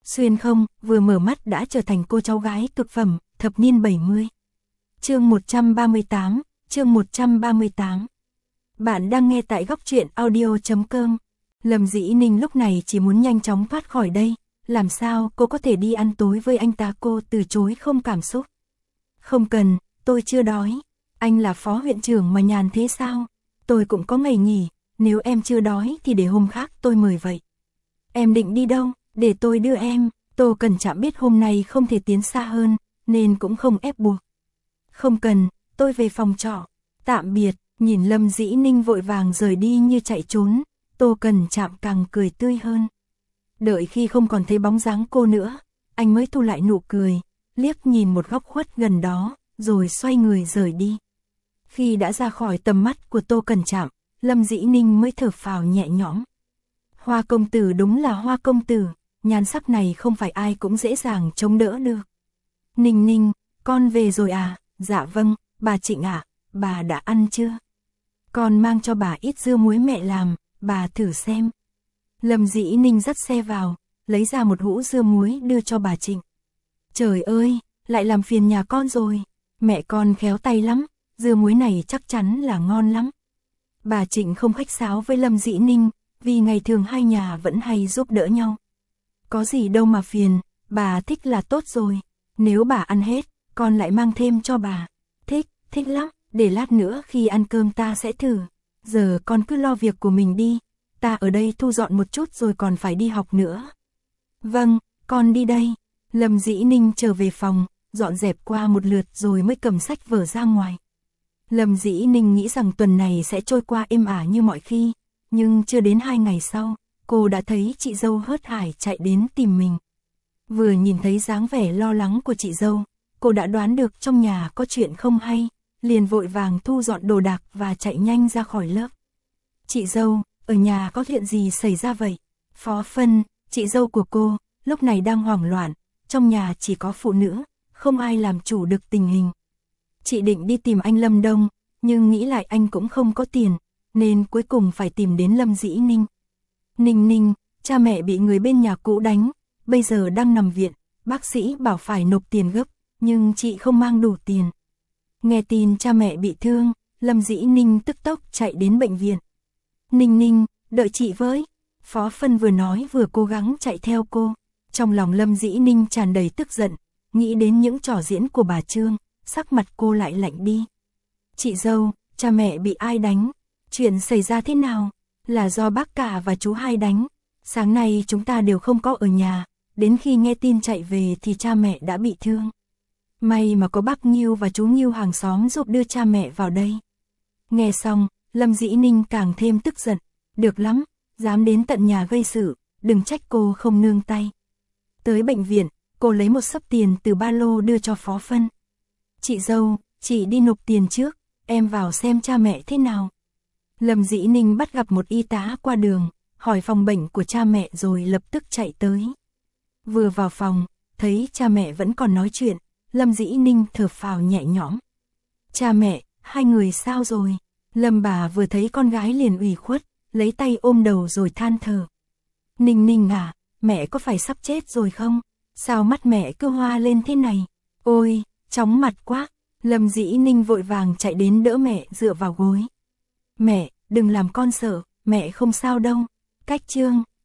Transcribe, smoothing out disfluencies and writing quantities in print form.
Xuyên không, vừa mở mắt đã trở thành cô cháu gái cực phẩm, thập niên 70. Chương 138, chương 138. Bạn đang nghe tại góc truyện audio.com. Lâm Dĩ Ninh lúc này chỉ muốn nhanh chóng thoát khỏi đây, làm sao cô có thể đi ăn tối với anh ta, cô từ chối không cảm xúc. Không cần, tôi chưa đói. Anh là phó huyện trưởng mà nhàn thế sao? Tôi cũng có ngày nghỉ, nếu em chưa đói thì để hôm khác tôi mời vậy. Em định đi đâu? Để tôi đưa em. Tô Cẩn Trạm biết hôm nay không thể tiến xa hơn, nên cũng không ép buộc. Không cần, tôi về phòng trọ. Tạm biệt. Nhìn Lâm Dĩ Ninh vội vàng rời đi như chạy trốn, Tô Cẩn Trạm càng cười tươi hơn. Đợi khi không còn thấy bóng dáng cô nữa, anh mới thu lại nụ cười, liếc nhìn một góc khuất gần đó, rồi xoay người rời đi. Khi đã ra khỏi tầm mắt của Tô Cẩn Trạm, Lâm Dĩ Ninh mới thở phào nhẹ nhõm. Hoa công tử đúng là Hoa công tử, nhan sắc này không phải ai cũng dễ dàng chống đỡ được. Ninh Ninh, con về rồi à? Dạ vâng, bà Trịnh ạ, bà đã ăn chưa? Con mang cho bà ít dưa muối mẹ làm, bà thử xem. Lâm Dĩ Ninh dắt xe vào, lấy ra một hũ dưa muối đưa cho bà Trịnh. Trời ơi, lại làm phiền nhà con rồi, mẹ con khéo tay lắm, dưa muối này chắc chắn là ngon lắm. Bà Trịnh không khách sáo với Lâm Dĩ Ninh, vì ngày thường hai nhà vẫn hay giúp đỡ nhau. Có gì đâu mà phiền, bà thích là tốt rồi, nếu bà ăn hết, con lại mang thêm cho bà. Thích lắm, để lát nữa khi ăn cơm ta sẽ thử. Giờ con cứ lo việc của mình đi, ta ở đây thu dọn một chút rồi còn phải đi học nữa. Vâng, con đi đây. Lâm Dĩ Ninh trở về phòng, dọn dẹp qua một lượt rồi mới cầm sách vở ra ngoài. Lâm Dĩ Ninh nghĩ rằng tuần này sẽ trôi qua êm ả như mọi khi, nhưng chưa đến 2 ngày sau, cô đã thấy chị dâu hớt hải chạy đến tìm mình. Vừa nhìn thấy dáng vẻ lo lắng của chị dâu, cô đã đoán được trong nhà có chuyện không hay, liền vội vàng thu dọn đồ đạc và chạy nhanh ra khỏi lớp. Chị dâu, ở nhà có chuyện gì xảy ra vậy? Phó Phân, chị dâu của cô, lúc này đang hoảng loạn, trong nhà chỉ có phụ nữ, không ai làm chủ được tình hình. Chị định đi tìm anh Lâm Đông, nhưng nghĩ lại anh cũng không có tiền, nên cuối cùng phải tìm đến Lâm Dĩ Ninh. Ninh Ninh, cha mẹ bị người bên nhà cũ đánh, bây giờ đang nằm viện, bác sĩ bảo phải nộp tiền gấp, nhưng chị không mang đủ tiền. Nghe tin cha mẹ bị thương, Lâm Dĩ Ninh tức tốc chạy đến bệnh viện. Ninh Ninh, đợi chị với. Phó Phân vừa nói vừa cố gắng chạy theo cô. Trong lòng Lâm Dĩ Ninh tràn đầy tức giận, nghĩ đến những trò diễn của bà Trương, sắc mặt cô lại lạnh đi. Chị dâu, cha mẹ bị ai đánh? Chuyện xảy ra thế nào? Là do bác cả và chú hai đánh. Sáng nay chúng ta đều không có ở nhà, đến khi nghe tin chạy về thì cha mẹ đã bị thương. May mà có bác Nghiêu và chú Nghiêu hàng xóm giúp đưa cha mẹ vào đây. Nghe xong, Lâm Dĩ Ninh càng thêm tức giận. Được lắm, dám đến tận nhà gây sự, đừng trách cô không nương tay. Tới bệnh viện, cô lấy một xấp tiền từ ba lô đưa cho Phó Phân. Chị dâu, chị đi nộp tiền trước, em vào xem cha mẹ thế nào. Lâm Dĩ Ninh bắt gặp một y tá qua đường, hỏi phòng bệnh của cha mẹ rồi lập tức chạy tới. Vừa vào phòng, thấy cha mẹ vẫn còn nói chuyện, Lâm Dĩ Ninh thở phào nhẹ nhõm. Cha mẹ, hai người sao rồi? Lâm bà vừa thấy con gái liền ủy khuất, lấy tay ôm đầu rồi than thở. Ninh Ninh à, mẹ có phải sắp chết rồi không? Sao mắt mẹ cứ hoa lên thế này? Ôi, chóng mặt quá. Lâm Dĩ Ninh vội vàng chạy đến đỡ mẹ dựa vào gối. Mẹ, đừng làm con sợ, mẹ không sao đâu. Cách Trương,